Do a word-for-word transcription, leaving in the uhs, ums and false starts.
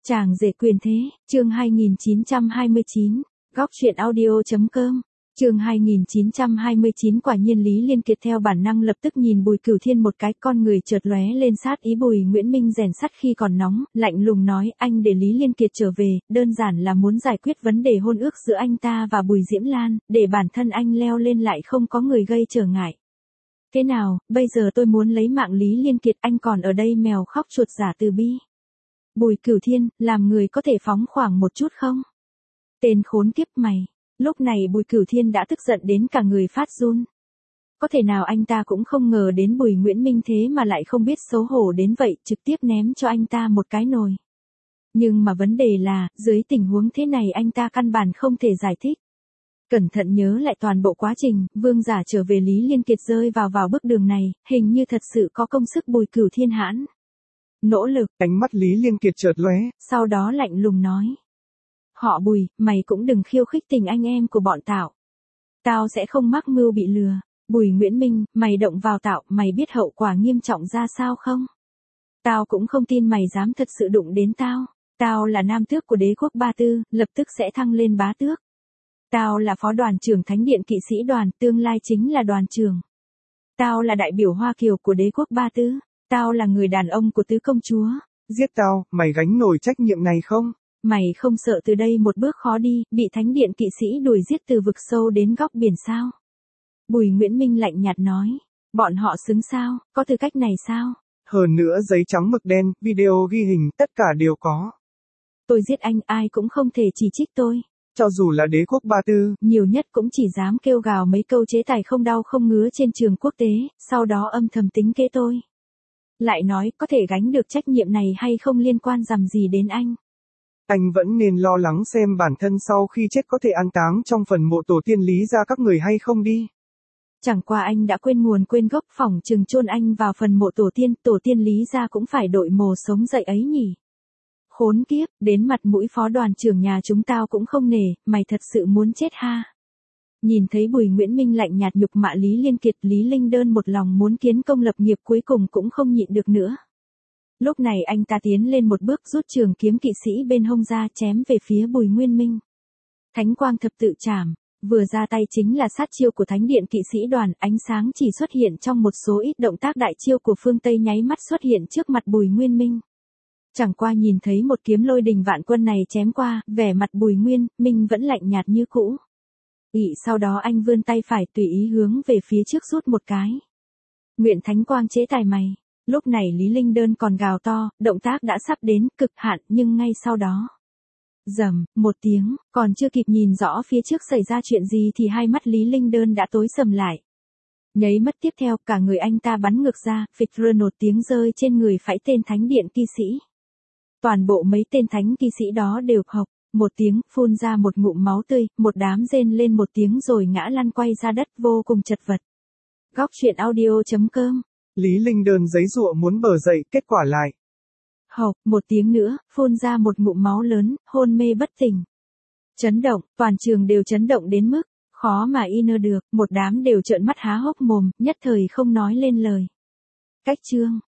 Chàng rể quyền thế, chương hai nghìn chín trăm hai mươi chín, góc truyện audio.com, chương hai nghìn chín trăm hai mươi chín. Quả nhiên Lý Liên Kiệt theo bản năng lập tức nhìn Bùi Cửu Thiên một cái, con người chợt lóe lên sát ý. Bùi Nguyễn Minh rèn sắt khi còn nóng, lạnh lùng nói, anh để Lý Liên Kiệt trở về, đơn giản là muốn giải quyết vấn đề hôn ước giữa anh ta và Bùi Diễm Lan, để bản thân anh leo lên lại không có người gây trở ngại. Thế nào, bây giờ tôi muốn lấy mạng Lý Liên Kiệt, anh còn ở đây mèo khóc chuột giả từ bi. Bùi Cửu Thiên, làm người có thể phóng khoáng một chút không? Tên khốn kiếp mày. Lúc này Bùi Cửu Thiên đã tức giận đến cả người phát run. Có thể nào anh ta cũng không ngờ đến Bùi Nguyễn Minh thế mà lại không biết xấu hổ đến vậy, trực tiếp ném cho anh ta một cái nồi. Nhưng mà vấn đề là, dưới tình huống thế này anh ta căn bản không thể giải thích. Cẩn thận nhớ lại toàn bộ quá trình, vương giả trở về Lý Liên Kiệt rơi vào vào bước đường này, hình như thật sự có công sức Bùi Cửu Thiên hãn. Nỗ lực. Ánh mắt Lý Liên Kiệt chợt lóe, sau đó lạnh lùng nói. Họ Bùi, mày cũng đừng khiêu khích tình anh em của bọn tao. Tao sẽ không mắc mưu bị lừa. Bùi Nguyễn Minh, mày động vào tao, mày biết hậu quả nghiêm trọng ra sao không? Tao cũng không tin mày dám thật sự đụng đến tao. Tao là nam tước của đế quốc Ba Tư, lập tức sẽ thăng lên bá tước. Tao là phó đoàn trưởng Thánh điện kỵ sĩ đoàn, tương lai chính là đoàn trưởng. Tao là đại biểu Hoa Kiều của đế quốc Ba Tư. Tao là người đàn ông của tứ công chúa. Giết tao, mày gánh nổi trách nhiệm này không? Mày không sợ từ đây một bước khó đi, bị Thánh điện kỵ sĩ đuổi giết từ vực sâu đến góc biển sao? Bùi Nguyễn Minh lạnh nhạt nói. Bọn họ xứng sao, có tư cách này sao? Hơn nữa giấy trắng mực đen, video ghi hình, tất cả đều có. Tôi giết anh, ai cũng không thể chỉ trích tôi. Cho dù là đế quốc Ba Tư, nhiều nhất cũng chỉ dám kêu gào mấy câu chế tài không đau không ngứa trên trường quốc tế, sau đó âm thầm tính kế tôi. Lại nói, có thể gánh được trách nhiệm này hay không liên quan rằm gì đến anh. Anh vẫn nên lo lắng xem bản thân sau khi chết có thể an táng trong phần mộ tổ tiên Lý gia các người hay không đi. Chẳng qua anh đã quên nguồn quên gốc, phỏng chừng chôn anh vào phần mộ tổ tiên, tổ tiên Lý gia cũng phải đội mồ sống dậy ấy nhỉ. Khốn kiếp, đến mặt mũi phó đoàn trưởng nhà chúng tao cũng không nể, mày thật sự muốn chết ha. Nhìn thấy Bùi Nguyễn Minh lạnh nhạt nhục mạ Lý Liên Kiệt, Lý Linh Đơn một lòng muốn kiến công lập nghiệp cuối cùng cũng không nhịn được nữa. Lúc này anh ta tiến lên một bước, rút trường kiếm kỵ sĩ bên hông ra, chém về phía Bùi Nguyên Minh. Thánh quang thập tự trảm, vừa ra tay chính là sát chiêu của Thánh điện kỵ sĩ đoàn, ánh sáng chỉ xuất hiện trong một số ít động tác đại chiêu của phương Tây nháy mắt xuất hiện trước mặt Bùi Nguyên Minh. Chẳng qua nhìn thấy một kiếm lôi đình vạn quân này chém qua, vẻ mặt Bùi Nguyên Minh vẫn lạnh nhạt như cũ. Ị sau đó anh vươn tay phải tùy ý hướng về phía trước rút một cái. Nguyện thánh quang chế tài mày. Lúc này Lý Linh Đơn còn gào to, động tác đã sắp đến cực hạn, nhưng ngay sau đó. Rầm, một tiếng, còn chưa kịp nhìn rõ phía trước xảy ra chuyện gì thì hai mắt Lý Linh Đơn đã tối sầm lại. Nháy mắt tiếp theo, cả người anh ta bắn ngược ra, phịch rơ nột tiếng rơi trên người phải tên Thánh điện kỵ sĩ. Toàn bộ mấy tên thánh kỵ sĩ đó đều hộc, một tiếng, phun ra một ngụm máu tươi, một đám rên lên một tiếng rồi ngã lăn quay ra đất vô cùng chật vật. Góc truyện audio.com. Lý Linh Đơn giấy giụa muốn bờ dậy, kết quả lại. Hộc, một tiếng nữa, phun ra một ngụm máu lớn, hôn mê bất tỉnh. Chấn động, toàn trường đều chấn động đến mức, khó mà y nơ được, một đám đều trợn mắt há hốc mồm, nhất thời không nói lên lời. Cách chương.